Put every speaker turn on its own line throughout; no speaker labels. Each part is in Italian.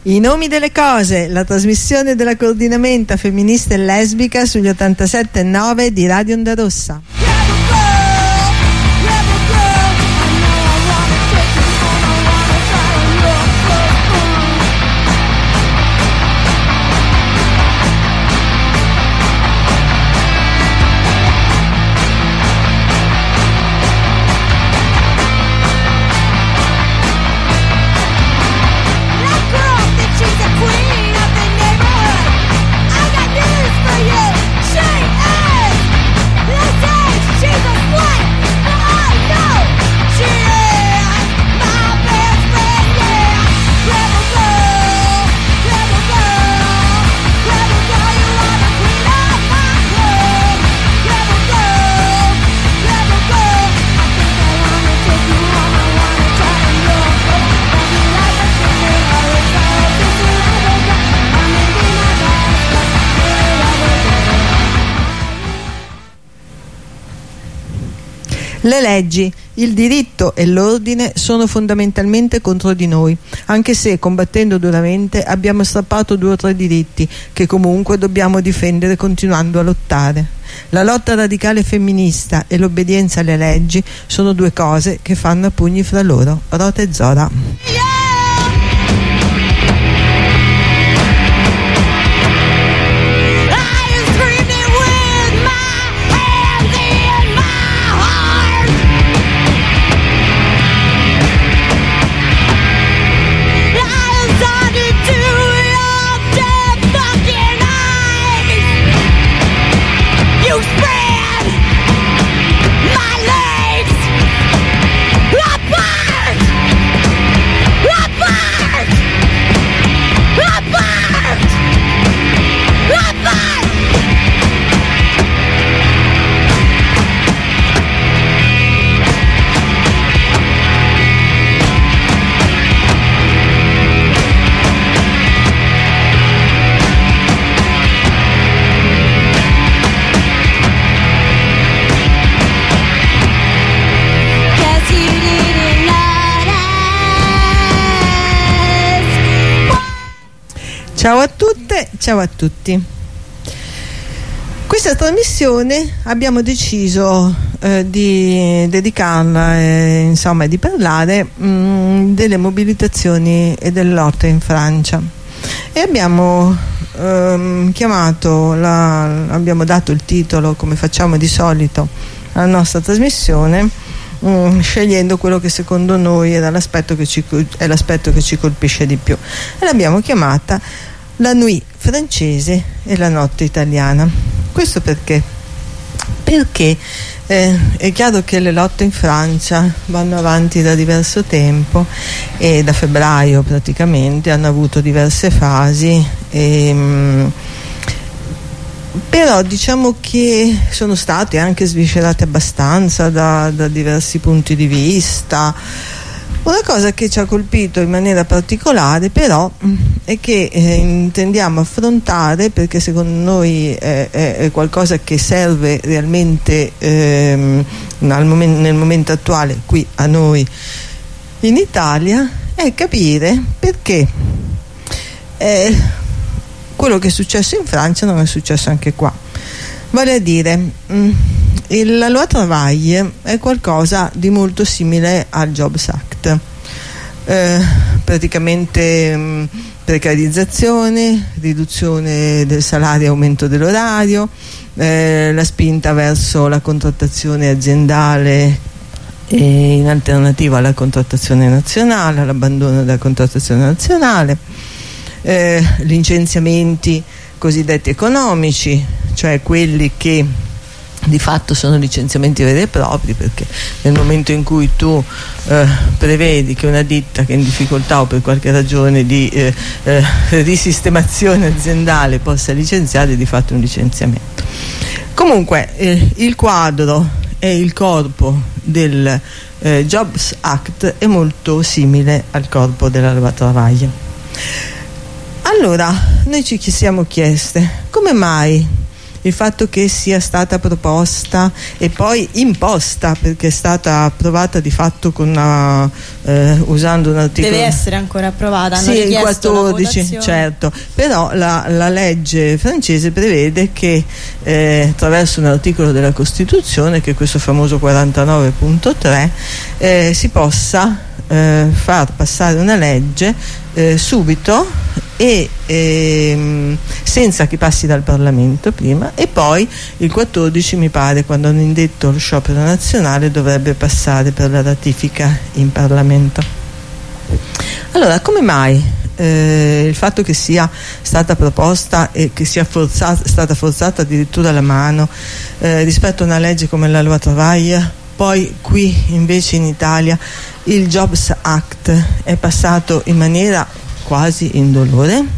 I nomi delle cose, la trasmissione della coordinamenta femminista e lesbica sugli 87.9 di Radio Onda Rossa. Le leggi, il diritto e l'ordine sono fondamentalmente contro di noi, anche se combattendo duramente abbiamo strappato 2 o 3 diritti che comunque dobbiamo difendere continuando a lottare. La lotta radicale femminista e l'obbedienza alle leggi sono 2 cose che fanno a pugni fra loro. Rota e Zora. Ciao a tutte, ciao a tutti. Questa trasmissione abbiamo deciso di dedicarla insomma di parlare delle mobilitazioni e delle lotte in Francia, e abbiamo abbiamo dato il titolo, come facciamo di solito alla nostra trasmissione, scegliendo quello che secondo noi è l'aspetto che ci colpisce di più, e l'abbiamo chiamata La Nuit francese e la notte italiana. Questo perché è chiaro che le lotte in Francia vanno avanti da diverso tempo, e da febbraio praticamente hanno avuto diverse fasi, però diciamo che sono state anche sviscerate abbastanza da diversi punti di vista. Una cosa che ci ha colpito in maniera particolare però è che intendiamo affrontare, perché secondo noi è qualcosa che serve realmente nel momento attuale qui a noi in Italia, è capire perché quello che è successo in Francia non è successo anche qua. Vale a dire, la loi Travail è qualcosa di molto simile al Jobs Act, praticamente precarizzazione, riduzione del salario, aumento dell'orario, la spinta verso la contrattazione aziendale in alternativa alla contrattazione nazionale, l'abbandono della contrattazione nazionale, licenziamenti cosiddetti economici, cioè quelli che di fatto sono licenziamenti veri e propri, perché nel momento in cui tu prevedi che una ditta che è in difficoltà o per qualche ragione di risistemazione aziendale possa licenziare, di fatto un licenziamento. Comunque il quadro e il corpo del Jobs Act è molto simile al corpo della loi Travail. Allora noi ci siamo chieste come mai il fatto che sia stata proposta e poi imposta, perché è stata approvata di fatto con usando un articolo.
Deve essere ancora approvata, hanno
sì, il
richiesto
14, certo, però la legge francese prevede che attraverso un articolo della Costituzione, che è questo famoso 49.3, si possa far passare una legge subito e senza che passi dal Parlamento prima, e poi il 14, mi pare, quando hanno indetto lo sciopero nazionale, dovrebbe passare per la ratifica in Parlamento. Allora, come mai il fatto che sia stata proposta e che sia stata forzata addirittura la mano rispetto a una legge come la Loi Travail, poi qui invece in Italia il Jobs Act è passato in maniera quasi indolore?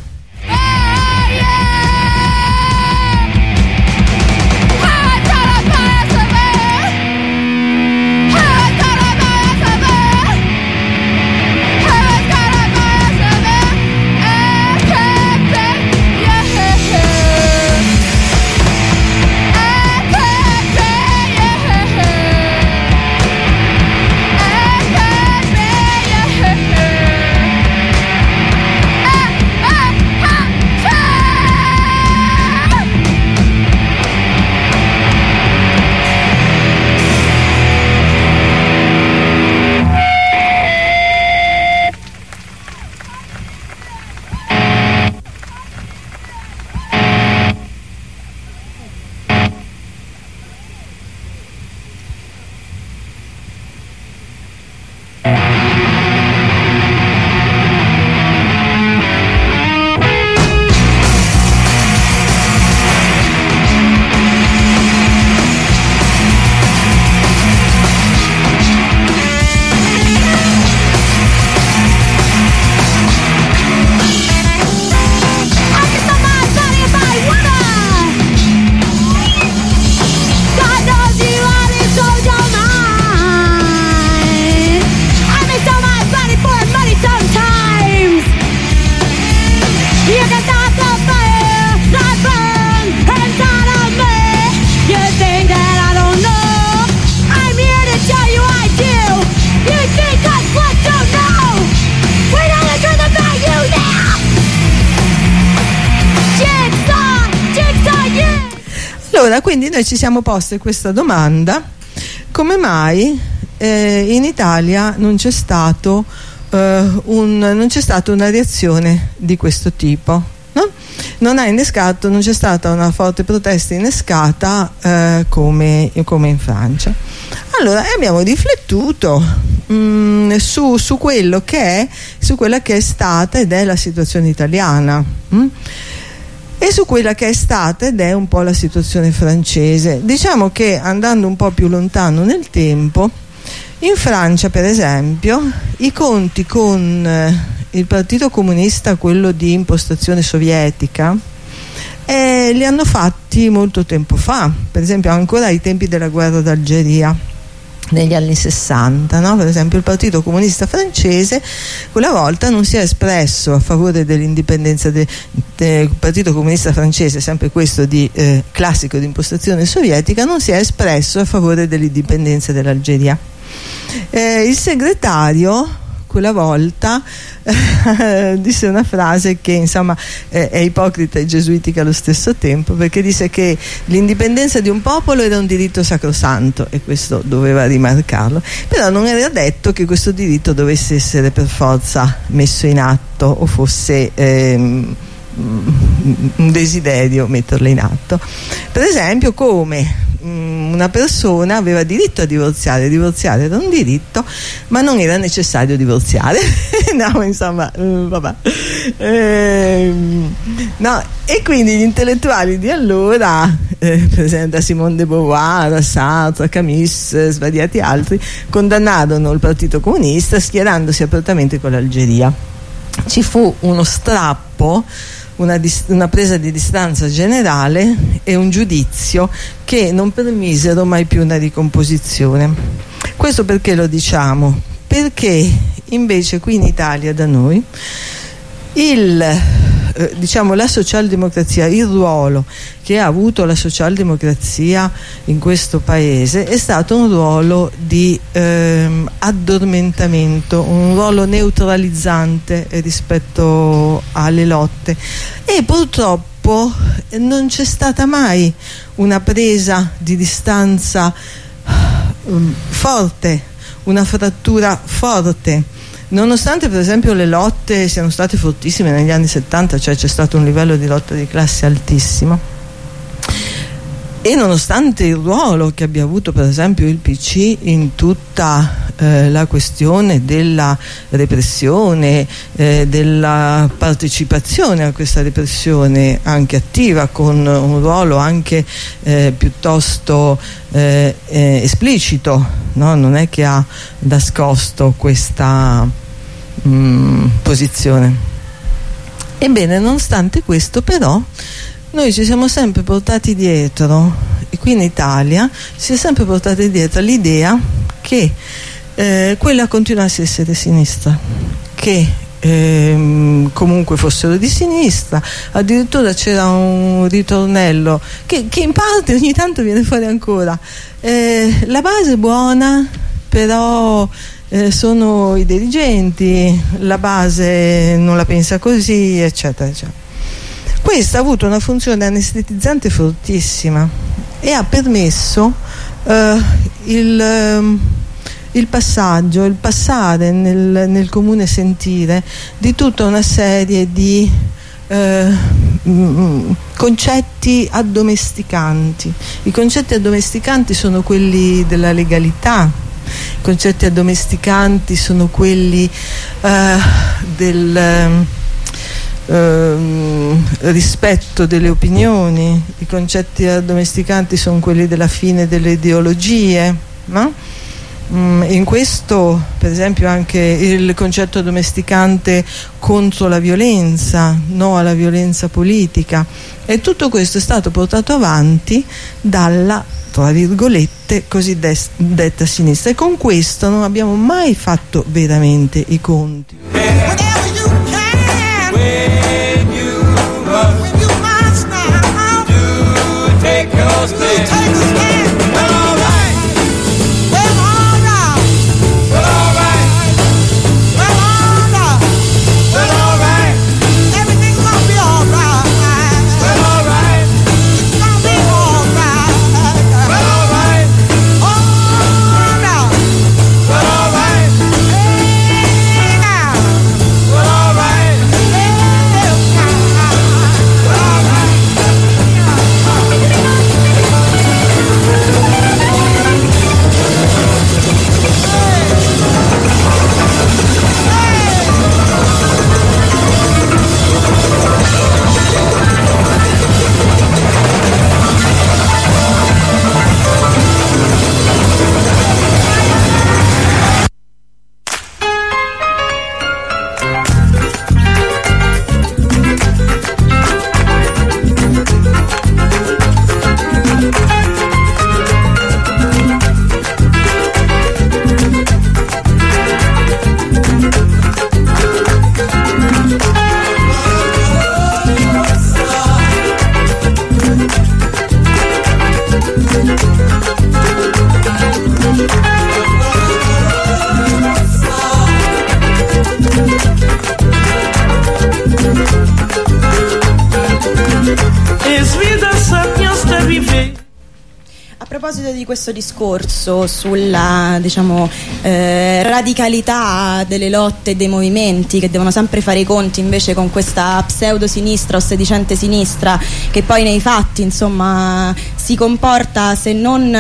Allora, quindi noi ci siamo posti questa domanda: come mai in Italia non c'è stato non c'è stata una reazione di questo tipo, no? Non c'è stata una forte protesta innescata come in Francia. Allora abbiamo riflettuto su quello che su quella che è stata ed è la situazione italiana, e su quella che è stata ed è un po' la situazione francese. Diciamo che, andando un po' più lontano nel tempo, in Francia per esempio i conti con il Partito Comunista, quello di impostazione sovietica, li hanno fatti molto tempo fa, per esempio ancora ai tempi della guerra d'Algeria negli anni 60, no? Per esempio il Partito Comunista francese quella volta non si è espresso a favore dell'indipendenza del Partito Comunista francese, sempre questo di classico di impostazione sovietica, non si è espresso a favore dell'indipendenza dell'Algeria. Il segretario quella volta disse una frase che insomma è ipocrita e gesuitica allo stesso tempo, perché disse che l'indipendenza di un popolo era un diritto sacrosanto, e questo doveva rimarcarlo, però non era detto che questo diritto dovesse essere per forza messo in atto o fosse un desiderio metterlo in atto. Per esempio, come una persona aveva diritto a divorziare era un diritto, ma non era necessario divorziare. No, insomma, vabbè. No, e quindi gli intellettuali di allora, per esempio da Simone de Beauvoir a Sartre, a Camus, svariati altri, condannarono il Partito Comunista schierandosi apertamente con l'Algeria. Ci fu uno strappo, una presa di distanza generale e un giudizio che non permisero mai più una ricomposizione. Questo perché lo diciamo? Perché invece qui in Italia, da noi, diciamo la socialdemocrazia, il ruolo che ha avuto la socialdemocrazia in questo paese è stato un ruolo di addormentamento, un ruolo neutralizzante rispetto alle lotte, e purtroppo non c'è stata mai una presa di distanza forte, una frattura forte, nonostante per esempio le lotte siano state fortissime negli anni 70, cioè c'è stato un livello di lotta di classe altissimo, e nonostante il ruolo che abbia avuto per esempio il PC in tutta la questione della repressione, della partecipazione a questa repressione anche attiva, con un ruolo anche piuttosto esplicito, no? Non è che ha nascosto questa posizione. Ebbene, nonostante questo però noi ci siamo sempre portati dietro, e qui in Italia si è sempre portati dietro l'idea che quella continuasse a essere sinistra, che comunque fossero di sinistra. Addirittura c'era un ritornello che in parte ogni tanto viene fuori ancora, la base è buona, però sono i dirigenti, la base non la pensa così, eccetera eccetera. Questa ha avuto una funzione anestetizzante fortissima e ha permesso il passare nel comune sentire di tutta una serie di concetti addomesticanti. I concetti addomesticanti sono quelli della legalità, i concetti addomesticanti sono quelli del rispetto delle opinioni, i concetti addomesticanti sono quelli della fine delle ideologie, no? In questo per esempio anche il concetto addomesticante contro la violenza, no alla violenza politica, e tutto questo è stato portato avanti dalla, tra virgolette, cosiddetta sinistra, e con questo non abbiamo mai fatto veramente i conti.
Di questo discorso sulla, diciamo, radicalità delle lotte e dei movimenti che devono sempre fare i conti invece con questa pseudo sinistra o sedicente sinistra che poi nei fatti insomma si comporta, se non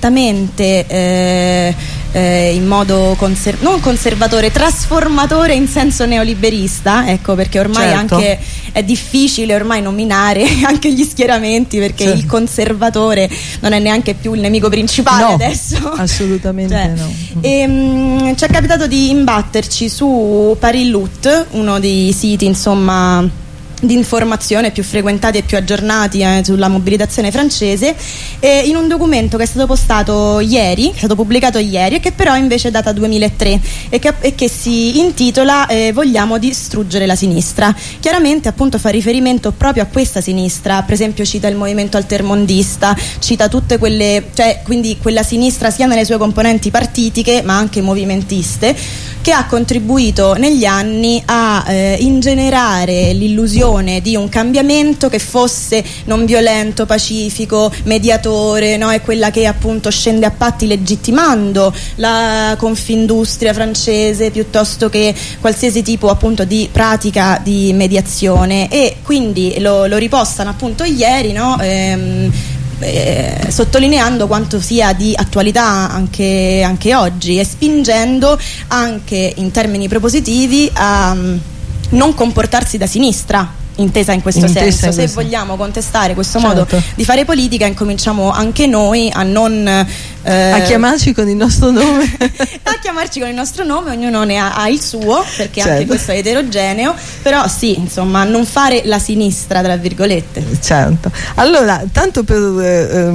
apertamente in modo non conservatore, trasformatore in senso neoliberista, ecco, perché ormai certo, anche è difficile ormai nominare anche gli schieramenti, perché certo, il conservatore non è neanche più il nemico principale, no, adesso
assolutamente cioè, no.
E ci è capitato di imbatterci su Paris Loot, uno dei siti insomma di informazione più frequentati e più aggiornati sulla mobilitazione francese, in un documento che è stato pubblicato ieri e che però invece data 2003 e che si intitola Vogliamo distruggere la sinistra. Chiaramente appunto fa riferimento proprio a questa sinistra, per esempio cita il movimento altermondista, cita tutte quelle, cioè quindi quella sinistra sia nelle sue componenti partitiche ma anche movimentiste, che ha contribuito negli anni a ingenerare l'illusione di un cambiamento che fosse non violento, pacifico, mediatore, no? È quella che appunto scende a patti legittimando la Confindustria francese piuttosto che qualsiasi tipo appunto di pratica di mediazione, e quindi lo ripostano appunto ieri, no? Sottolineando quanto sia di attualità anche oggi, e spingendo anche in termini propositivi a non comportarsi da sinistra, intesa in questo senso. Se vogliamo contestare questo modo di fare politica, incominciamo anche noi a non
a chiamarci con il nostro nome
a chiamarci con il nostro nome, ognuno ne ha il suo, perché anche questo è eterogeneo, però sì, insomma, non fare la sinistra tra virgolette.
Certo. Allora, tanto per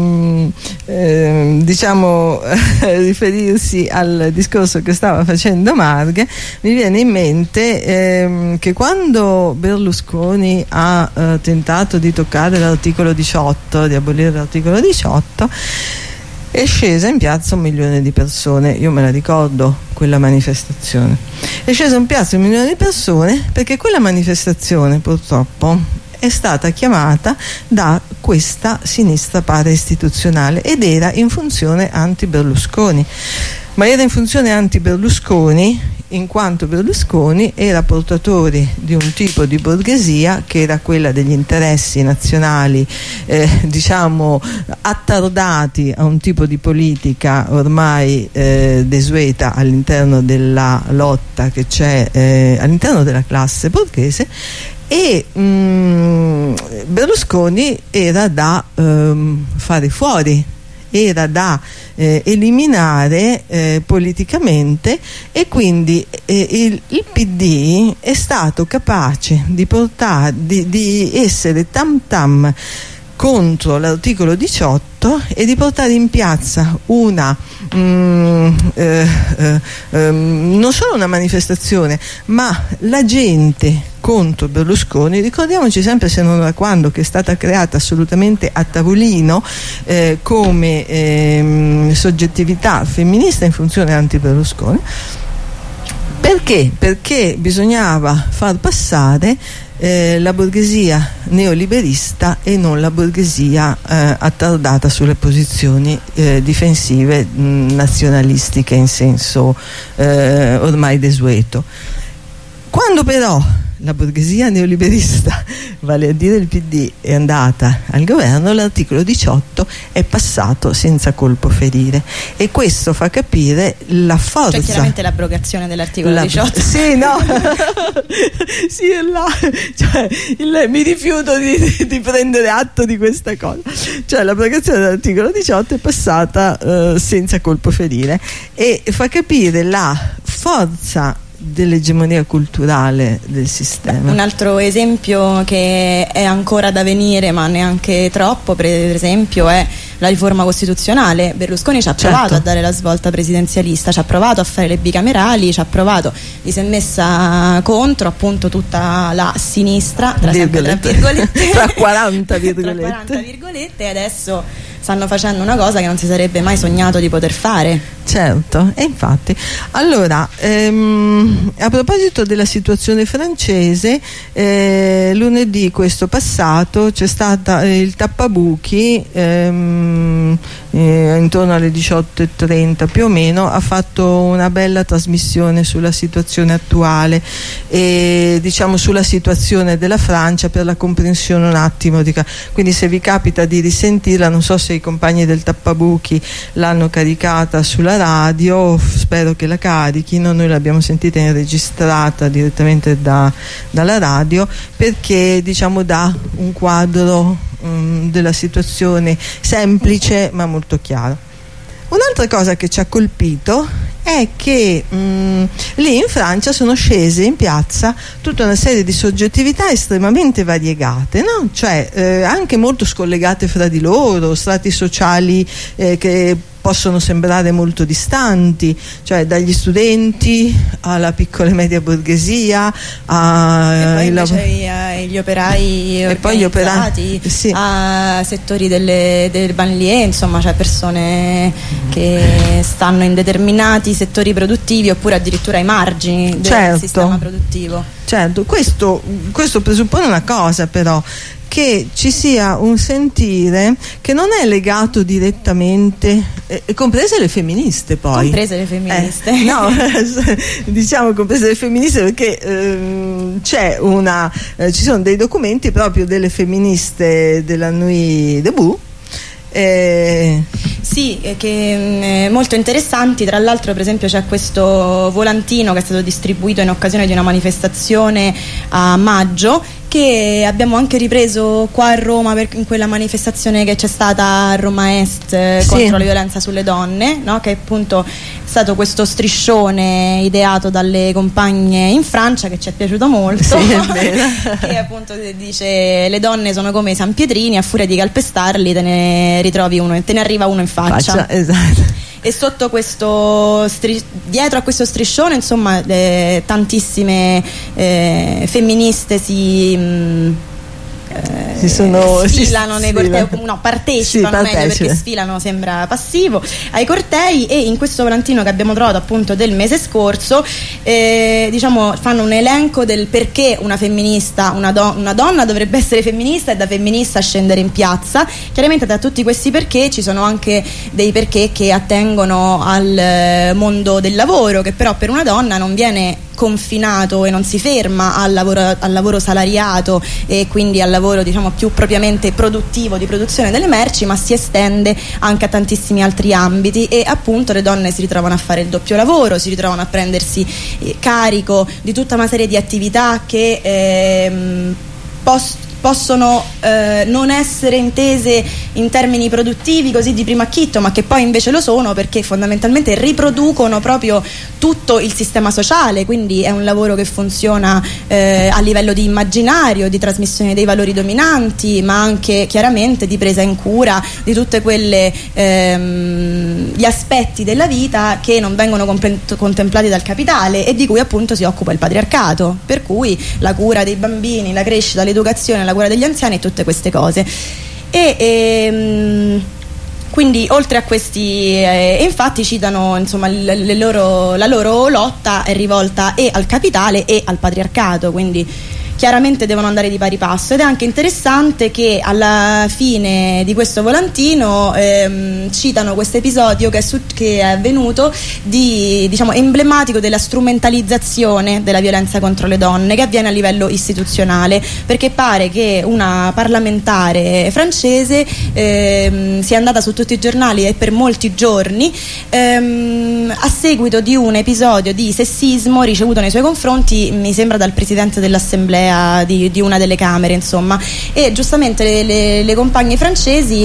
diciamo riferirsi al discorso che stava facendo Marghe, mi viene in mente che quando Berlusconi ha tentato di toccare l'articolo 18, di abolire l'articolo 18, è scesa in piazza 1 milione di persone. Io me la ricordo quella manifestazione. È scesa in piazza 1 milione di persone perché quella manifestazione purtroppo è stata chiamata da questa sinistra para-istituzionale ed era in funzione anti-Berlusconi. Ma era in funzione anti-Berlusconi in quanto Berlusconi era portatore di un tipo di borghesia che era quella degli interessi nazionali, diciamo attardati a un tipo di politica ormai desueta all'interno della lotta che c'è all'interno della classe borghese, e Berlusconi era da fare fuori, era da eliminare politicamente, e quindi il PD è stato capace di portare, di essere tam tam contro l'articolo 18 e di portare in piazza una non solo una manifestazione, ma la gente contro Berlusconi. Ricordiamoci sempre, se non da quando, che è stata creata assolutamente a tavolino come soggettività femminista in funzione anti-Berlusconi. Perché? Perché bisognava far passare la borghesia neoliberista e non la borghesia attardata sulle posizioni difensive nazionalistiche in senso ormai desueto. Quando però la borghesia neoliberista, vale a dire il PD, è andata al governo, l'articolo 18 è passato senza colpo ferire, e questo fa capire la forza.
Cioè chiaramente l'abrogazione dell'articolo 18.
Sì, no. Sì, è là. Cioè, mi rifiuto di prendere atto di questa cosa. Cioè l'abrogazione dell'articolo 18 è passata senza colpo ferire, e fa capire la forza dell'egemonia culturale del sistema.
Un altro esempio che è ancora da venire, ma neanche troppo, per esempio, è la riforma costituzionale. Berlusconi ci ha provato a dare la svolta presidenzialista, ci ha provato a fare le bicamerali, ci ha provato, gli si è messa contro appunto tutta la sinistra, tra
40
virgolette, e adesso stanno facendo una cosa che non si sarebbe mai sognato di poter fare.
Certo, e infatti. Allora, a proposito della situazione francese, lunedì questo passato c'è stata il tappabuchi, intorno alle 18:30 più o meno, ha fatto una bella trasmissione sulla situazione attuale e diciamo sulla situazione della Francia, per la comprensione un attimo quindi se vi capita di risentirla, non so se i compagni del tappabuchi l'hanno caricata sulla radio, spero che la carichino. Noi l'abbiamo sentita registrata direttamente dalla radio, perché diciamo dà un quadro della situazione semplice ma molto chiaro. Un'altra cosa che ci ha colpito è che lì in Francia sono scese in piazza tutta una serie di soggettività estremamente variegate, no? Cioè anche molto scollegate fra di loro, strati sociali che possono sembrare molto distanti, cioè dagli studenti alla piccola e media borghesia
gli operai
e poi gli operai, sì,
a settori delle banlieue, insomma, cioè persone che stanno in determinati settori produttivi oppure addirittura ai margini del sistema produttivo.
Certo, questo presuppone una cosa, però, che ci sia un sentire che non è legato direttamente, comprese le femministe poi.
Comprese le femministe.
No, diciamo comprese le femministe perché ci sono dei documenti proprio delle femministe della Nuit Debout.
Sì, che molto interessanti. Tra l'altro, per esempio, c'è questo volantino che è stato distribuito in occasione di una manifestazione a maggio, che abbiamo anche ripreso qua a Roma in quella manifestazione che c'è stata a Roma Est contro la violenza sulle donne, no? Che appunto è stato questo striscione ideato dalle compagne in Francia, che ci è piaciuto molto, che appunto dice: le donne sono come i sanpietrini, a furia di calpestarli te ne ritrovi uno, te ne arriva uno in faccia.
Esatto.
E sotto dietro a questo striscione, insomma, tantissime femministe sfilano nei cortei, partecipano meglio, perché sfilano sembra passivo, ai cortei. E in questo volantino che abbiamo trovato appunto del mese scorso, diciamo, fanno un elenco del perché una femminista, una donna dovrebbe essere femminista e da femminista scendere in piazza. Chiaramente tra tutti questi perché ci sono anche dei perché che attengono al mondo del lavoro, che però per una donna non viene confinato e non si ferma al lavoro salariato e quindi al lavoro, diciamo, più propriamente produttivo, di produzione delle merci, ma si estende anche a tantissimi altri ambiti. E appunto le donne si ritrovano a fare il doppio lavoro, si ritrovano a prendersi carico di tutta una serie di attività che possono non essere intese in termini produttivi così di primo acchito, ma che poi invece lo sono, perché fondamentalmente riproducono proprio tutto il sistema sociale. Quindi è un lavoro che funziona a livello di immaginario, di trasmissione dei valori dominanti, ma anche chiaramente di presa in cura di tutte quelle gli aspetti della vita che non vengono contemplati dal capitale e di cui appunto si occupa il patriarcato, per cui la cura dei bambini, la crescita, l'educazione, la cura degli anziani e tutte queste cose. Quindi oltre a questi infatti citano, insomma, la loro lotta è rivolta e al capitale e al patriarcato, quindi chiaramente devono andare di pari passo. Ed è anche interessante che alla fine di questo volantino citano questo episodio che è avvenuto diciamo emblematico della strumentalizzazione della violenza contro le donne, che avviene a livello istituzionale, perché pare che una parlamentare francese sia andata su tutti i giornali e per molti giorni a seguito di un episodio di sessismo ricevuto nei suoi confronti, mi sembra dal presidente dell'assemblea di una delle camere, insomma. E giustamente le compagne francesi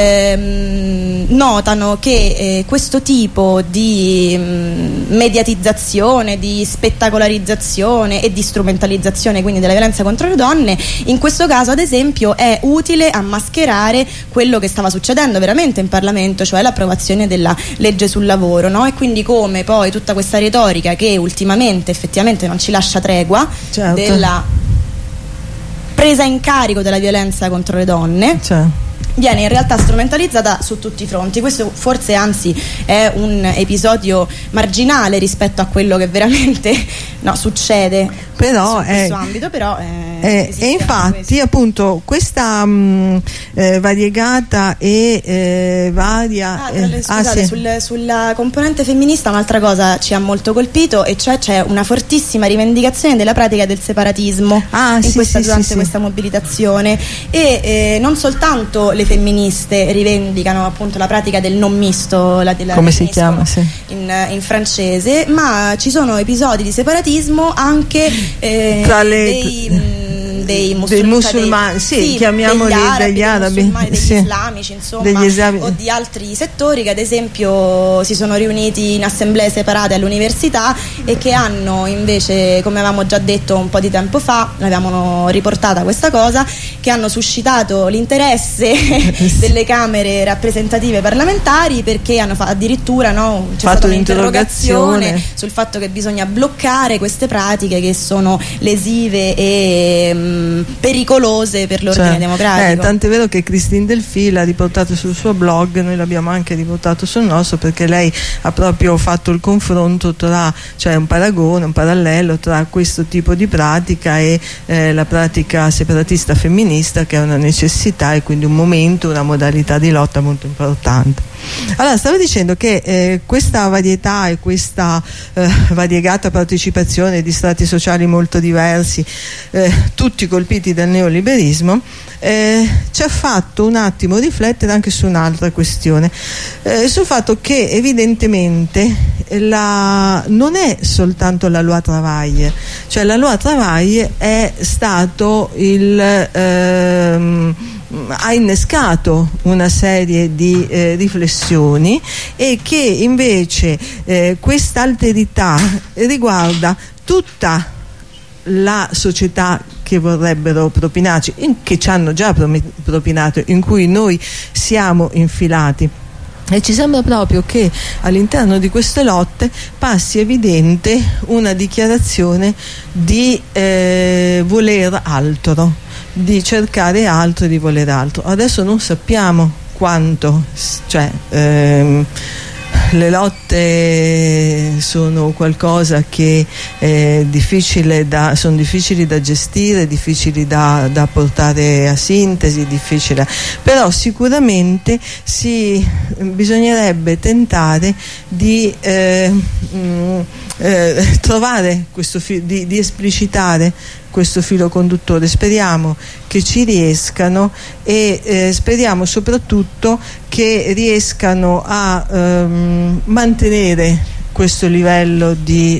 notano che questo tipo di mediatizzazione, di spettacolarizzazione e di strumentalizzazione quindi della violenza contro le donne, in questo caso ad esempio è utile a mascherare quello che stava succedendo veramente in Parlamento, cioè l'approvazione della legge sul lavoro, no? E quindi come poi tutta questa retorica che ultimamente effettivamente non ci lascia tregua, certo, della presa in carico della violenza contro le donne, viene in realtà strumentalizzata su tutti i fronti. Questo forse anzi è un episodio marginale rispetto a quello che veramente succede, però in questo ambito, però
e infatti appunto questa variegata e varia
sulla componente femminista un'altra cosa ci ha molto colpito, e cioè c'è una fortissima rivendicazione della pratica del separatismo durante questa mobilitazione, e non soltanto le femministe rivendicano appunto la pratica del non misto,
come si chiama
in francese, ma ci sono episodi di separatismo anche dei musulmani,
chiamiamoli degli arabi,
degli islamici, insomma, o di altri settori che ad esempio si sono riuniti in assemblee separate all'università e che hanno invece, come avevamo già detto un po' di tempo fa, l'avevamo riportata questa cosa, che hanno suscitato l'interesse delle camere rappresentative parlamentari, perché hanno addirittura c'è stata un'interrogazione sul fatto che bisogna bloccare queste pratiche che sono lesive e pericolose per l'ordine democratico.
Tant'è vero che Christine Delphi l'ha riportato sul suo blog, noi l'abbiamo anche riportato sul nostro, perché lei ha proprio fatto il confronto tra, un paragone, un parallelo tra questo tipo di pratica e la pratica separatista femminista, che è una necessità e quindi un momento, una modalità di lotta molto importante. Allora, stavo dicendo che questa varietà e questa variegata partecipazione di strati sociali molto diversi, tutti colpiti dal neoliberismo, ci ha fatto un attimo riflettere anche su un'altra questione, sul fatto che evidentemente non è soltanto la loi Travail, cioè la loi Travail è stato ha innescato una serie di riflessioni, e che invece questa alterità riguarda tutta la società che vorrebbero propinarci, che ci hanno già propinato, in cui noi siamo infilati. E ci sembra proprio che all'interno di queste lotte passi evidente una dichiarazione di voler altro, di cercare altro, di volere altro. Adesso non sappiamo quanto, le lotte sono qualcosa che sono difficili da gestire, difficili da portare a sintesi, però sicuramente bisognerebbe tentare di trovare di esplicitare questo filo conduttore. Speriamo che ci riescano, e speriamo soprattutto che riescano a mantenere questo livello di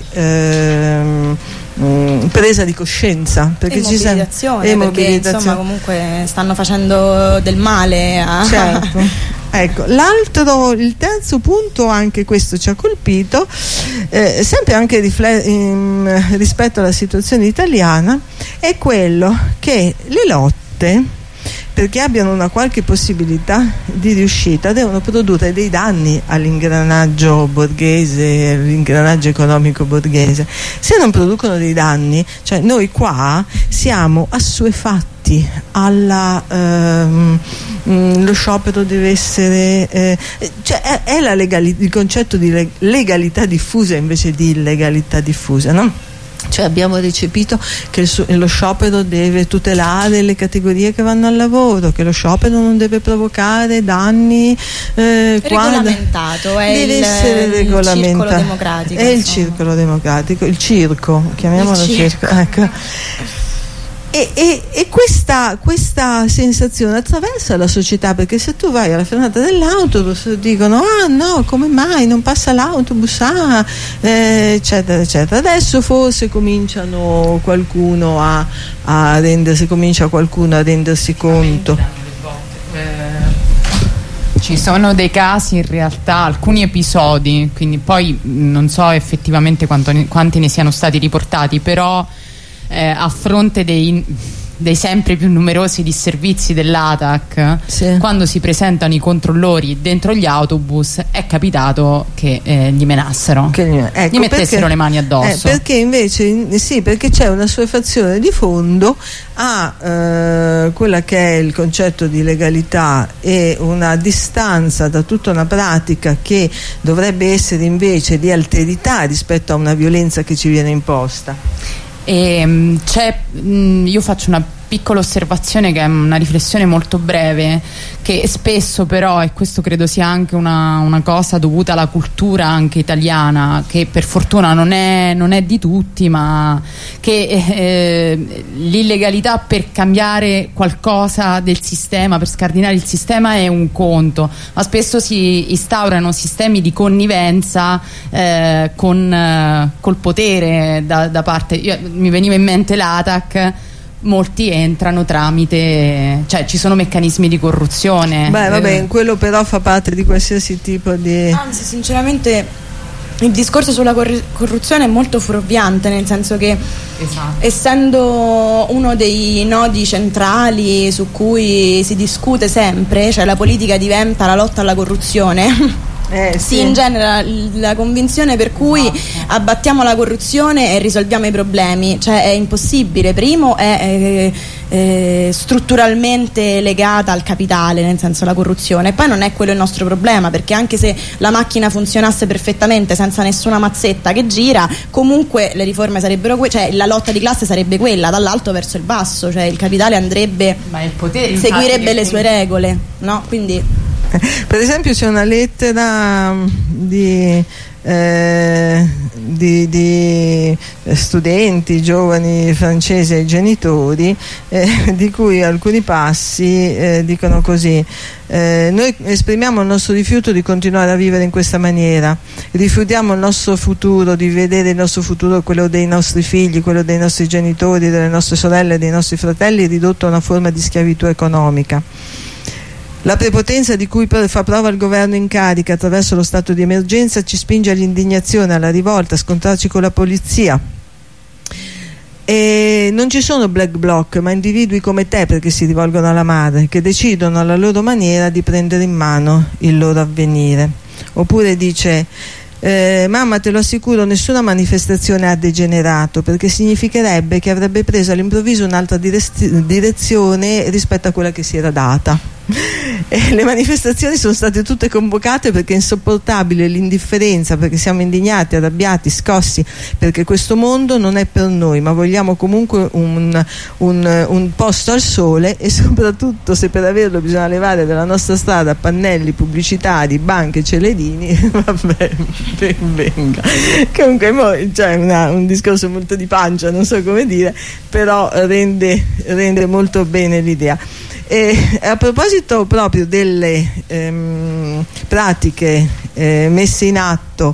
presa di coscienza, perché
perché insomma comunque stanno facendo del male
certo. Ecco, il terzo punto, anche questo ci ha colpito, sempre anche rispetto alla situazione italiana, è quello che le lotte, perché abbiano una qualche possibilità di riuscita, devono produrre dei danni all'ingranaggio borghese, all'ingranaggio economico borghese. Se non producono dei danni, noi qua siamo assuefatti lo sciopero deve essere è il concetto di legalità diffusa invece di illegalità diffusa, no? Abbiamo recepito che lo sciopero deve tutelare le categorie che vanno al lavoro, che lo sciopero non deve provocare danni,
regolamentato,
deve essere regolamentato.
Circolo democratico,
è il circolo democratico, il circo, chiamiamolo circo. Ecco. E questa sensazione attraversa la società, perché se tu vai alla fermata dell'autobus dicono no, come mai non passa l'autobus, eccetera eccetera. Adesso forse comincia qualcuno a rendersi conto.
Ci sono dei casi, in realtà alcuni episodi, quindi poi non so effettivamente quanti ne siano stati riportati, però a fronte dei sempre più numerosi disservizi dell'ATAC, quando si presentano i controllori dentro gli autobus, è capitato che gli menassero, gli mettessero le mani addosso,
perché invece perché c'è una assuefazione di fondo a quella che è il concetto di legalità, e una distanza da tutta una pratica che dovrebbe essere invece di alterità rispetto a una violenza che ci viene imposta.
Io faccio una piccola osservazione, che è una riflessione molto breve, che spesso però, e questo credo sia anche una cosa dovuta alla cultura anche italiana, che per fortuna non è di tutti, ma che l'illegalità per cambiare qualcosa del sistema, per scardinare il sistema, è un conto, ma spesso si instaurano sistemi di connivenza col potere da parte. Mi veniva in mente l'ATAC, molti entrano tramite, cioè ci sono meccanismi di corruzione.
Beh, vabbè, quello però fa parte di qualsiasi tipo di...
Anzi, sinceramente il discorso sulla corruzione è molto fuorviante, nel senso che essendo uno dei nodi centrali su cui si discute sempre, cioè la politica diventa la lotta alla corruzione. Sì, in genere la convinzione per cui abbattiamo la corruzione e risolviamo i problemi, cioè è impossibile. Primo è strutturalmente legata al capitale, nel senso la corruzione, e poi non è quello il nostro problema, perché anche se la macchina funzionasse perfettamente senza nessuna mazzetta che gira, comunque le riforme sarebbero cioè la lotta di classe sarebbe quella, dall'alto verso il basso, cioè il capitale andrebbe,
ma il potere
seguirebbe le sue regole, no? Quindi
per esempio c'è una lettera di studenti giovani francesi ai genitori, di cui alcuni passi dicono così: noi esprimiamo il nostro rifiuto di continuare a vivere in questa maniera, rifiutiamo il nostro futuro, di vedere il nostro futuro, quello dei nostri figli, quello dei nostri genitori, delle nostre sorelle, dei nostri fratelli, ridotto a una forma di schiavitù economica. La prepotenza di cui fa prova il governo in carica attraverso lo stato di emergenza ci spinge all'indignazione, alla rivolta, a scontrarci con la polizia. E non ci sono black bloc, ma individui come te, perché si rivolgono alla madre, che decidono alla loro maniera di prendere in mano il loro avvenire. Oppure dice: mamma, te lo assicuro, nessuna manifestazione ha degenerato, perché significherebbe che avrebbe preso all'improvviso un'altra direzione rispetto a quella che si era data. E le manifestazioni sono state tutte convocate perché è insopportabile l'indifferenza, perché siamo indignati, arrabbiati, scossi, perché questo mondo non è per noi, ma vogliamo comunque un posto al sole, e soprattutto se per averlo bisogna levare dalla nostra strada pannelli pubblicitari, banche, celerini, vabbè, venga. Comunque c'è un discorso molto di pancia, non so come dire, però rende molto bene l'idea. E a proposito proprio delle pratiche messe in atto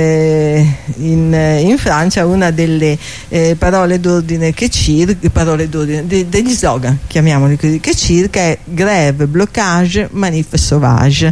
in Francia, una delle parole d'ordine che degli slogan, chiamiamoli così, che circa è grève, blocage, manif sauvage,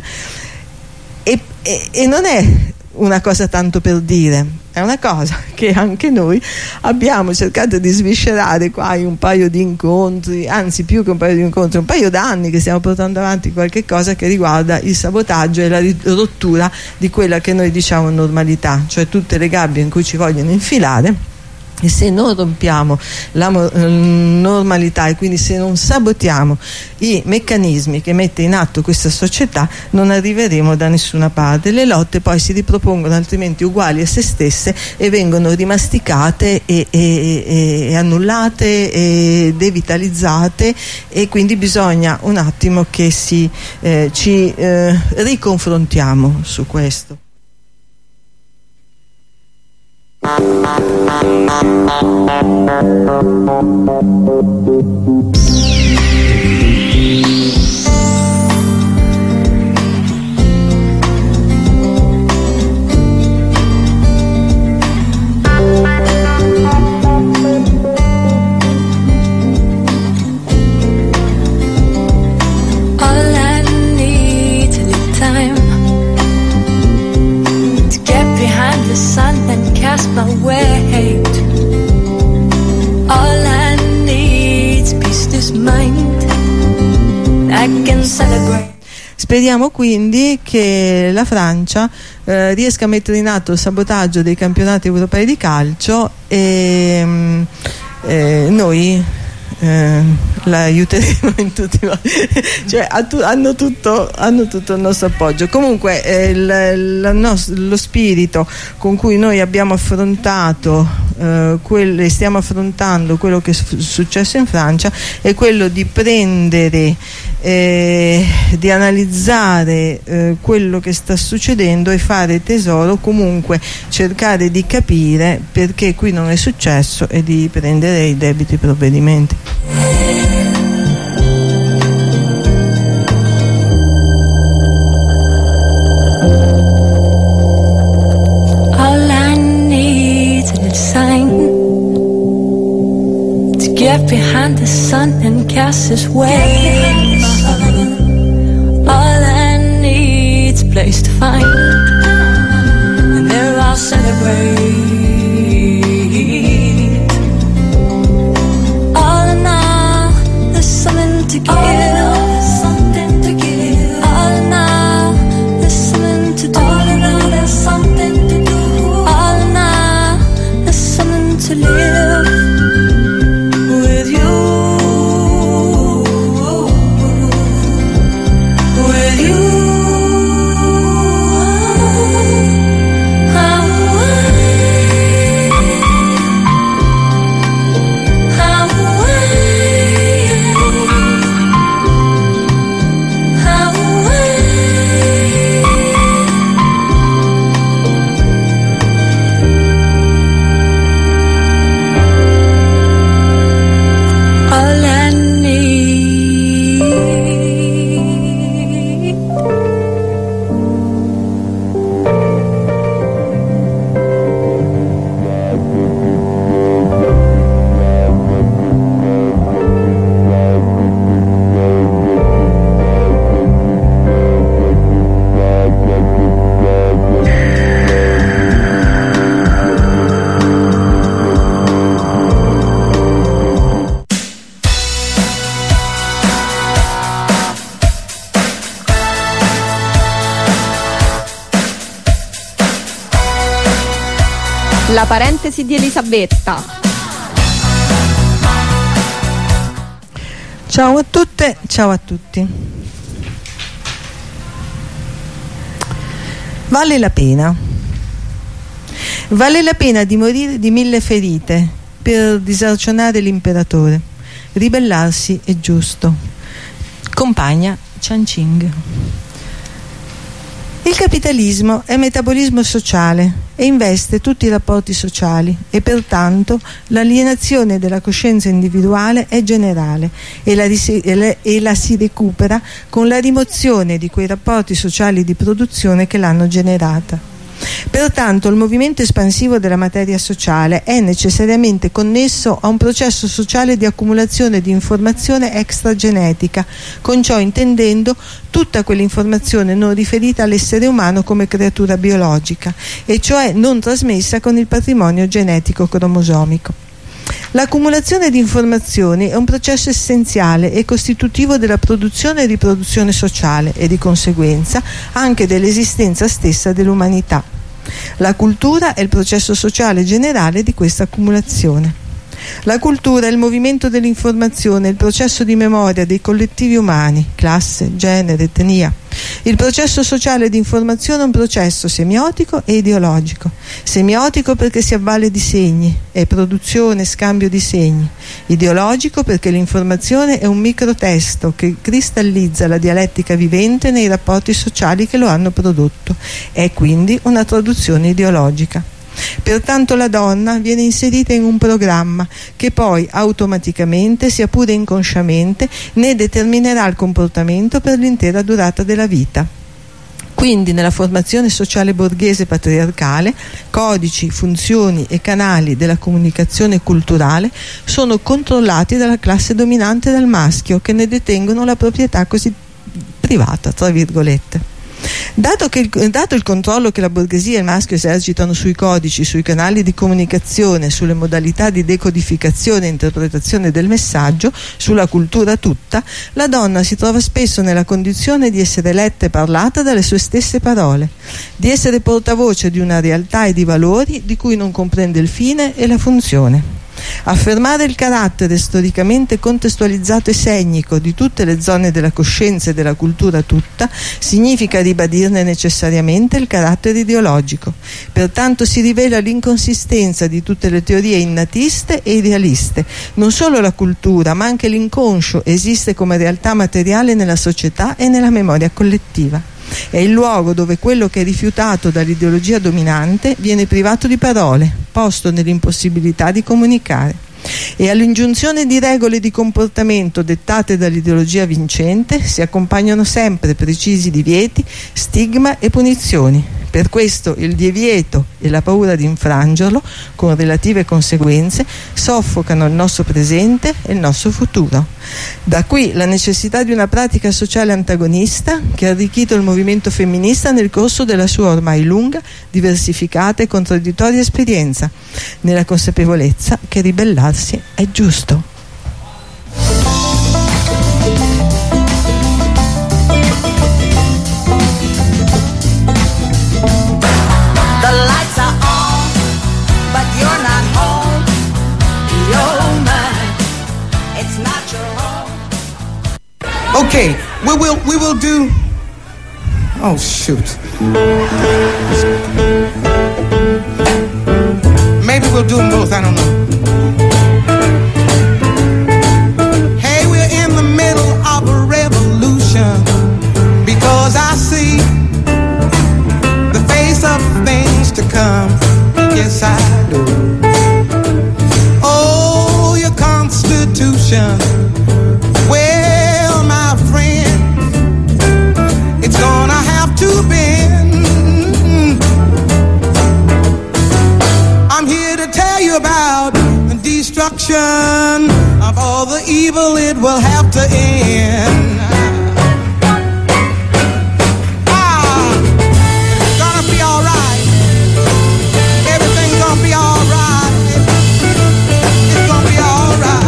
e non è una cosa tanto per dire, è una cosa che anche noi abbiamo cercato di sviscerare qua in un paio di incontri, anzi più che un paio di incontri, un paio d'anni che stiamo portando avanti qualche cosa che riguarda il sabotaggio e la rottura di quella che noi diciamo normalità, cioè tutte le gabbie in cui ci vogliono infilare. E se non rompiamo la normalità, e quindi se non sabotiamo i meccanismi che mette in atto questa società, non arriveremo da nessuna parte. Le lotte poi si ripropongono altrimenti uguali a se stesse e vengono rimasticate e annullate e devitalizzate, e quindi bisogna un attimo che ci riconfrontiamo su questo.
My weight. All I need's peace this mind. I can celebrate.
Speriamo quindi che la Francia riesca a mettere in atto il sabotaggio dei campionati europei di calcio, e noi la aiuteremo in tutti i modi, cioè hanno tutto il nostro appoggio. Comunque lo spirito con cui noi abbiamo affrontato e stiamo affrontando quello che è successo in Francia è quello di prendere, di analizzare quello che sta succedendo e fare tesoro, comunque cercare di capire perché qui non è successo e di prendere i debiti provvedimenti.
All I need is a sign to get behind the sun and cast his way. All I need's a place to find, and there I'll celebrate. All in all, there's something to give. To live with you, with you.
La parentesi di Elisabetta.
Ciao a tutte, ciao a tutti. Vale la pena. Vale la pena di morire di 1000 ferite per disarcionare l'imperatore. Ribellarsi è giusto. Compagna Chan Ching. Il capitalismo è metabolismo sociale e investe tutti i rapporti sociali e pertanto l'alienazione della coscienza individuale è generale e la si recupera con la rimozione di quei rapporti sociali di produzione che l'hanno generata. Pertanto il movimento espansivo della materia sociale è necessariamente connesso a un processo sociale di accumulazione di informazione extragenetica, con ciò intendendo tutta quell'informazione non riferita all'essere umano come creatura biologica, e cioè non trasmessa con il patrimonio genetico cromosomico. L'accumulazione di informazioni è un processo essenziale e costitutivo della produzione e riproduzione sociale e di conseguenza anche dell'esistenza stessa dell'umanità. La cultura è il processo sociale generale di questa accumulazione. La cultura è il movimento dell'informazione, il processo di memoria dei collettivi umani, classe, genere, etnia. Il processo sociale di informazione è un processo semiotico e ideologico. Semiotico perché si avvale di segni, è produzione e scambio di segni. Ideologico perché l'informazione è un microtesto che cristallizza la dialettica vivente nei rapporti sociali che lo hanno prodotto. È quindi una traduzione ideologica. Pertanto la donna viene inserita in un programma che poi automaticamente, sia pure inconsciamente, ne determinerà il comportamento per l'intera durata della vita. Quindi nella formazione sociale borghese patriarcale, codici, funzioni e canali della comunicazione culturale sono controllati dalla classe dominante e dal maschio, che ne detengono la proprietà così privata, tra virgolette. Dato il controllo che la borghesia e il maschio esercitano sui codici, sui canali di comunicazione, sulle modalità di decodificazione e interpretazione del messaggio, sulla cultura tutta, la donna si trova spesso nella condizione di essere letta e parlata dalle sue stesse parole, di essere portavoce di una realtà e di valori di cui non comprende il fine e la funzione. Affermare il carattere storicamente contestualizzato e segnico di tutte le zone della coscienza e della cultura tutta significa ribadirne necessariamente il carattere ideologico. Pertanto si rivela l'inconsistenza di tutte le teorie innatiste e idealiste. Non solo la cultura, ma anche l'inconscio esiste come realtà materiale nella società e nella memoria collettiva. È il luogo dove quello che è rifiutato dall'ideologia dominante viene privato di parole, posto nell'impossibilità di comunicare. E all'ingiunzione di regole di comportamento dettate dall'ideologia vincente si accompagnano sempre precisi divieti, stigma e punizioni. Per questo il divieto e la paura di infrangerlo, con relative conseguenze, soffocano il nostro presente e il nostro futuro. Da qui la necessità di una pratica sociale antagonista che ha arricchito il movimento femminista nel corso della sua ormai lunga, diversificata e contraddittoria esperienza, nella consapevolezza che ribellarsi è giusto.
Okay, we will do. Oh shoot. Maybe we'll do them both. I don't know. Hey, we're in the middle of a revolution because I see the face of things to come. Yes, I do. Oh, your Constitution. To bend. I'm here to tell you about the destruction of all the evil it will have to end. It's gonna be all right. Everything's gonna be all right. It's gonna be all right.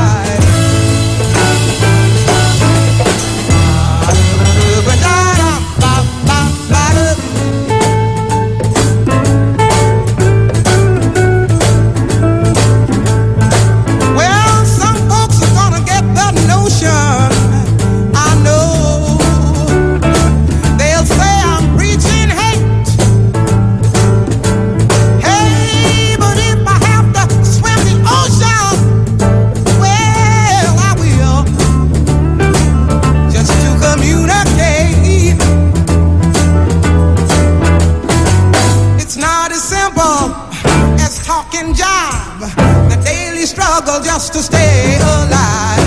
Just to stay alive.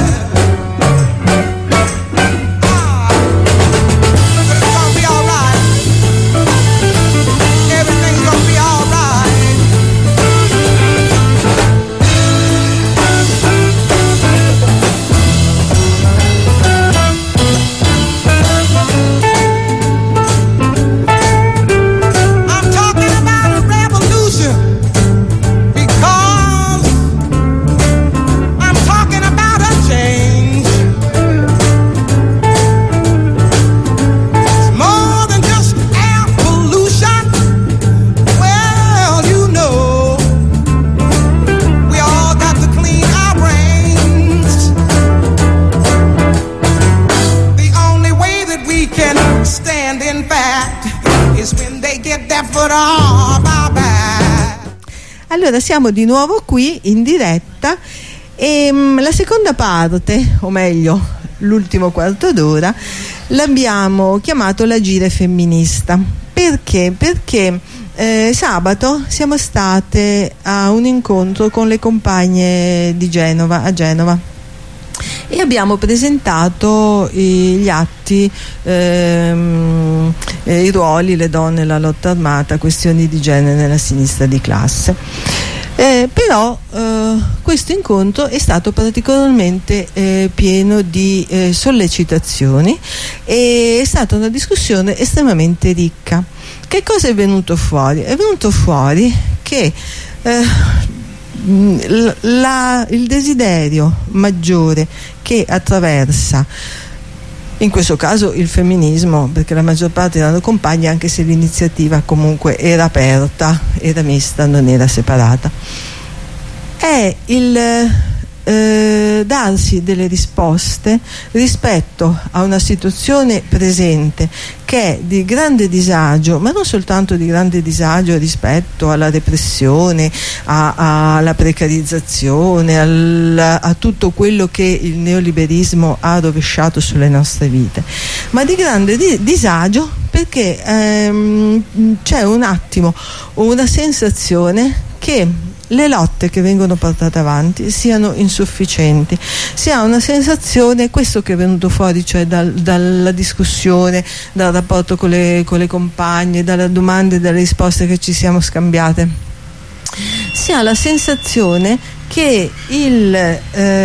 But it's gonna be all right. Everything's gonna be all right. I'm talking about a revolution because I'm talking about a change. It's more than just air pollution. Well, you know, we all got to clean our brains. The only way that we can stand, in fact, is when they get their foot off our back.
Allora siamo di nuovo qui in diretta. E la seconda parte, o meglio l'ultimo quarto d'ora, l'abbiamo chiamato l'agire femminista. Perché? Perché sabato siamo state a un incontro con le compagne di Genova, a Genova, e abbiamo presentato gli atti, i ruoli, le donne, la lotta armata, questioni di genere nella sinistra di classe. Però questo incontro è stato particolarmente pieno di sollecitazioni e è stata una discussione estremamente ricca. Che cosa è venuto fuori? È venuto fuori che il desiderio maggiore che attraversa, in questo caso il femminismo, perché la maggior parte erano compagne, anche se l'iniziativa comunque era aperta, era mista, non era separata, è il darsi delle risposte rispetto a una situazione presente che è di grande disagio, ma non soltanto di grande disagio rispetto alla repressione, alla precarizzazione, a tutto quello che il neoliberismo ha rovesciato sulle nostre vite, ma di grande disagio perché c'è un attimo una sensazione che le lotte che vengono portate avanti siano insufficienti. Si ha una sensazione, questo che è venuto fuori, cioè dalla discussione, dal rapporto con le compagne, dalle domande e dalle risposte che ci siamo scambiate, si ha la sensazione che il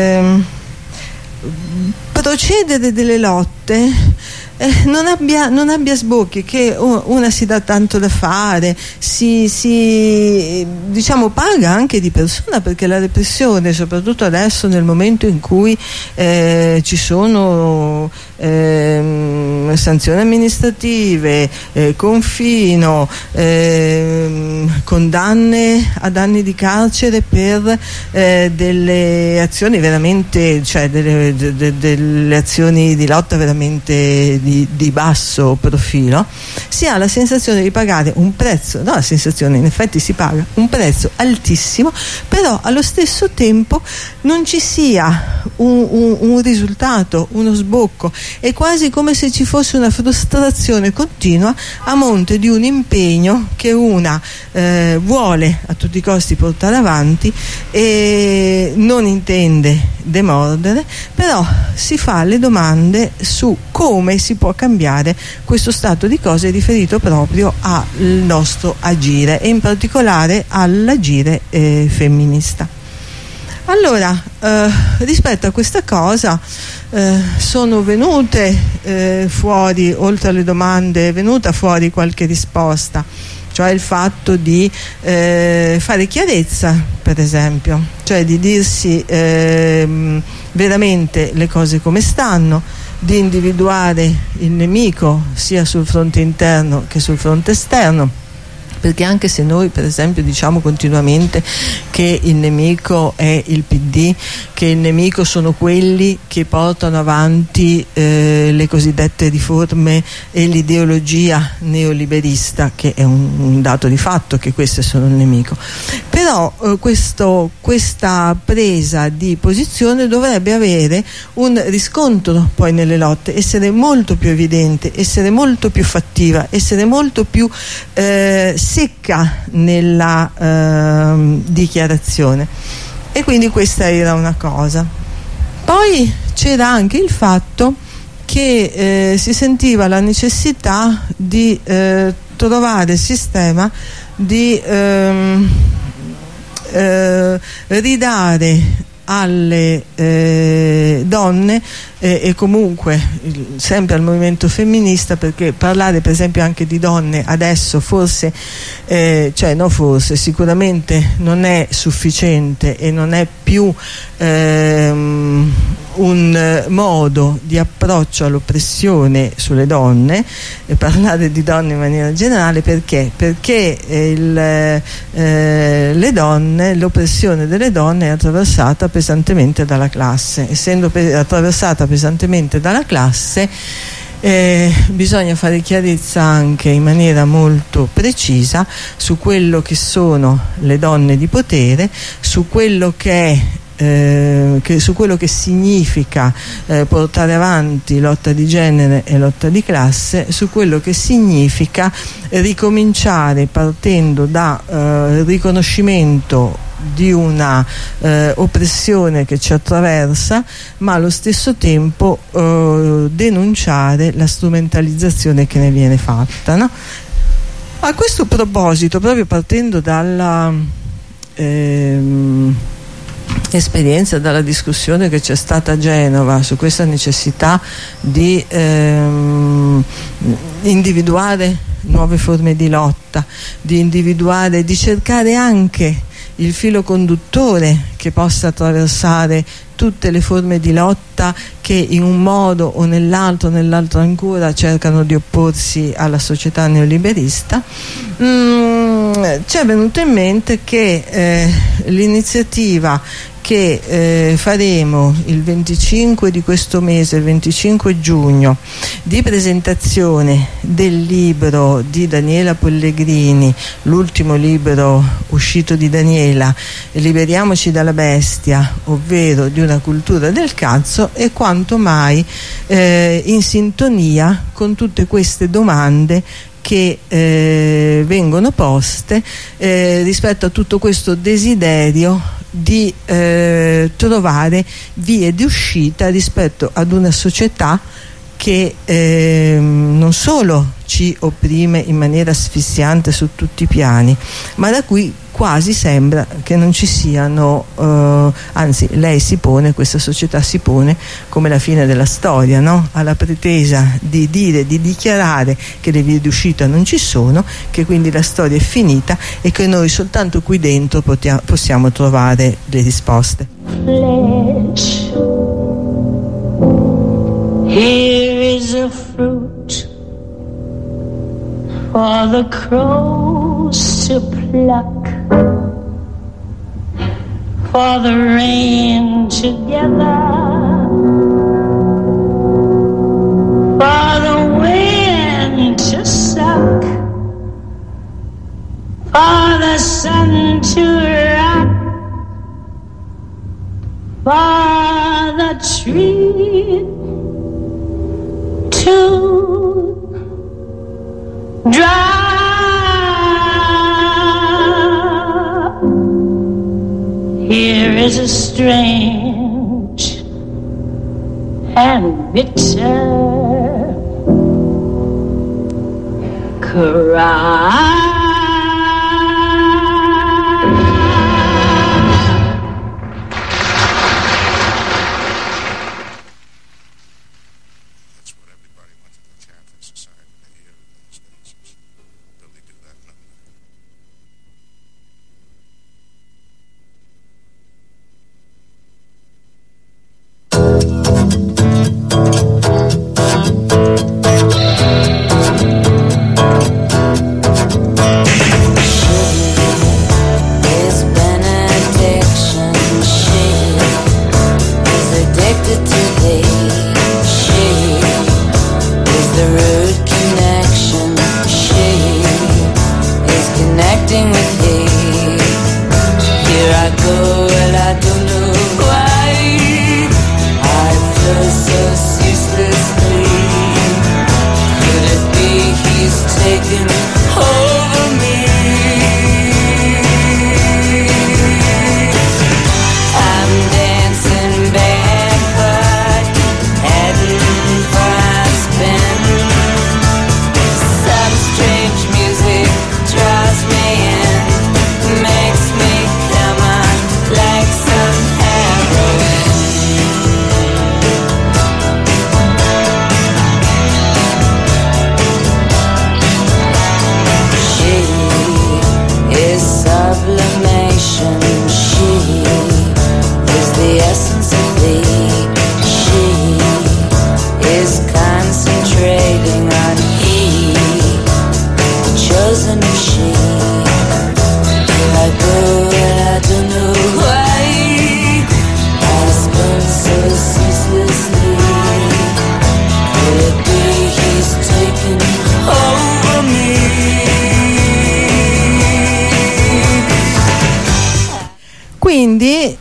procedere delle lotte non abbia sbocchi, che una si dà tanto da fare, diciamo paga anche di persona, perché la repressione, soprattutto adesso nel momento in cui ci sono sanzioni amministrative, confino, condanne ad anni di carcere per delle azioni veramente, cioè delle azioni di lotta veramente di basso profilo, si ha la sensazione di pagare un prezzo, no, la sensazione, in effetti si paga un prezzo altissimo, però allo stesso tempo non ci sia un risultato, uno sbocco. È quasi come se ci fosse una frustrazione continua a monte di un impegno che una vuole a tutti i costi portare avanti e non intende demordere, però si fa le domande su come si può cambiare questo stato di cose riferito proprio al nostro agire e in particolare all'agire femminista. Allora, rispetto a questa cosa sono venute fuori, oltre alle domande, è venuta fuori qualche risposta, cioè il fatto di fare chiarezza, per esempio, cioè di dirsi veramente le cose come stanno, di individuare il nemico sia sul fronte interno che sul fronte esterno, perché anche se noi per esempio diciamo continuamente che il nemico è il PD, che il nemico sono quelli che portano avanti le cosiddette riforme e l'ideologia neoliberista, che è un dato di fatto che queste sono il nemico, però questa presa di posizione dovrebbe avere un riscontro poi nelle lotte, essere molto più evidente, essere molto più fattiva, essere molto più secca nella dichiarazione, e quindi questa era una cosa. Poi c'era anche il fatto che si sentiva la necessità di trovare il sistema di ridare alle donne e comunque sempre al movimento femminista, perché parlare per esempio anche di donne adesso forse cioè no, forse sicuramente non è sufficiente e non è più un modo di approccio all'oppressione sulle donne, e parlare di donne in maniera generale, perché le donne, l'oppressione delle donne è attraversata pesantemente dalla classe. Essendo attraversata pesantemente dalla classe, bisogna fare chiarezza anche in maniera molto precisa su quello che sono le donne di potere, su quello che è su quello che significa portare avanti lotta di genere e lotta di classe, su quello che significa ricominciare partendo da riconoscimento di una oppressione che ci attraversa, ma allo stesso tempo denunciare la strumentalizzazione che ne viene fatta, no? A questo proposito, proprio partendo dalla esperienza, dalla discussione che c'è stata a Genova su questa necessità di individuare nuove forme di lotta, di individuare, di cercare anche il filo conduttore che possa attraversare tutte le forme di lotta che in un modo o nell'altro ancora cercano di opporsi alla società neoliberista, ci è venuto in mente che l'iniziativa che faremo il 25 di questo mese, il 25 giugno, di presentazione del libro di Daniela Pellegrini, l'ultimo libro uscito di Daniela, Liberiamoci dalla bestia, ovvero di una cultura del cazzo, è quanto mai in sintonia con tutte queste domande che vengono poste rispetto a tutto questo desiderio di trovare vie di uscita rispetto ad una società che non solo ci opprime in maniera asfissiante su tutti i piani, ma da cui quasi sembra che non ci siano, anzi lei si pone, questa società si pone come la fine della storia, no? Ha la pretesa di dire, di dichiarare che le vie di uscita non ci sono, che quindi la storia è finita e che noi soltanto qui dentro possiamo trovare le risposte.
Here is a fruit for the crows to pluck, for the rain to gather, for the wind to suck, for the sun to rock, for the tree to drop. Here is a strange and bitter cry.
Quindi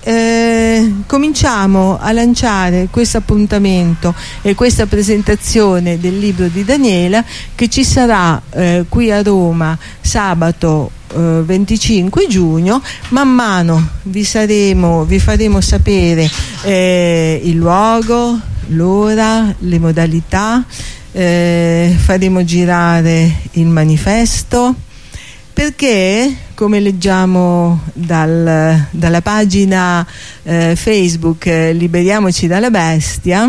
cominciamo a lanciare questo appuntamento e questa presentazione del libro di Daniela, che ci sarà qui a Roma sabato 25 giugno. Man mano vi faremo sapere il luogo, l'ora, le modalità, faremo girare il manifesto, perché come leggiamo dalla pagina Facebook Liberiamoci dalla bestia,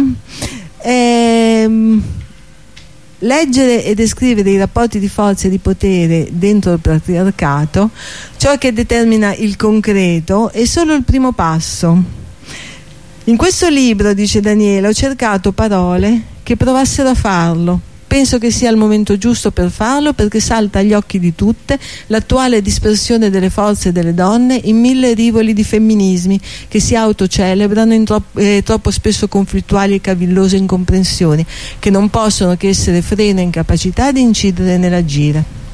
leggere e descrivere i rapporti di forza e di potere dentro il patriarcato, ciò che determina il concreto, è solo il primo passo. In questo libro, dice Daniela, ho cercato parole che provassero a farlo. Penso che sia il momento giusto per farlo, perché salta agli occhi di tutte l'attuale dispersione delle forze delle donne in 1000 rivoli di femminismi che si autocelebrano in troppo spesso conflittuali e cavillose incomprensioni, che non possono che essere freno e incapacità di incidere nell'agire.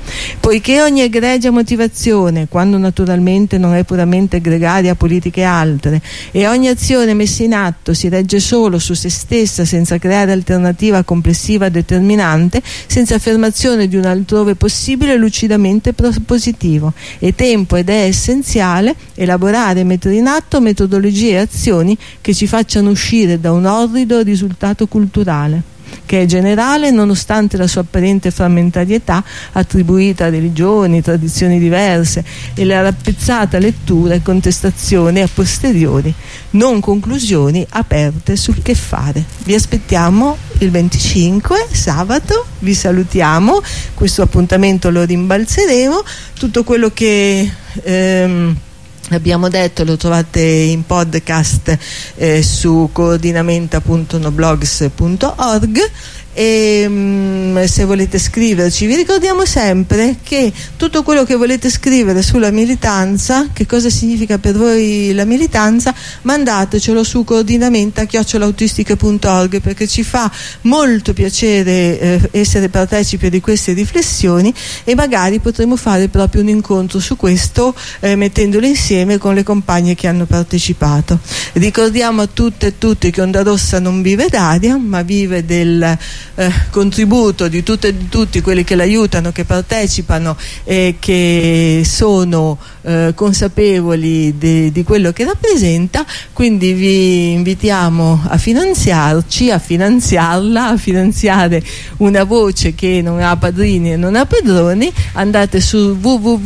Poiché ogni egregia motivazione, quando naturalmente non è puramente gregaria a politiche altre, e ogni azione messa in atto si regge solo su se stessa senza creare alternativa complessiva determinante, senza affermazione di un altrove possibile lucidamente propositivo, è tempo ed è essenziale elaborare e mettere in atto metodologie e azioni che ci facciano uscire da un orrido risultato culturale, che è generale nonostante la sua apparente frammentarietà attribuita a religioni, tradizioni diverse e la rappezzata lettura e contestazione a posteriori, non conclusioni aperte sul che fare. Vi aspettiamo il 25 sabato, vi salutiamo, questo appuntamento lo rimbalzeremo, tutto quello che abbiamo detto lo trovate in podcast su coordinamenta.noblogs.org e se volete scriverci vi ricordiamo sempre che tutto quello che volete scrivere sulla militanza, che cosa significa per voi la militanza, mandatecelo su coordinamenta@autistiche.org, perché ci fa molto piacere essere partecipi di queste riflessioni e magari potremo fare proprio un incontro su questo mettendolo insieme con le compagne che hanno partecipato. Ricordiamo a tutte e tutti che Onda Rossa non vive d'aria, ma vive del contributo di tutte e di tutti quelli che l'aiutano, che partecipano e che sono consapevoli di quello che rappresenta. Quindi vi invitiamo a finanziarci, a finanziarla, a finanziare una voce che non ha padrini e non ha padroni. Andate su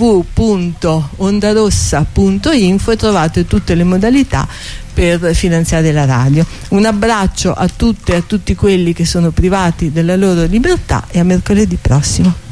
www.ondarossa.info e trovate tutte le modalità per finanziare la radio. Un abbraccio a tutte e a tutti quelli che sono privati della loro libertà e a mercoledì prossimo.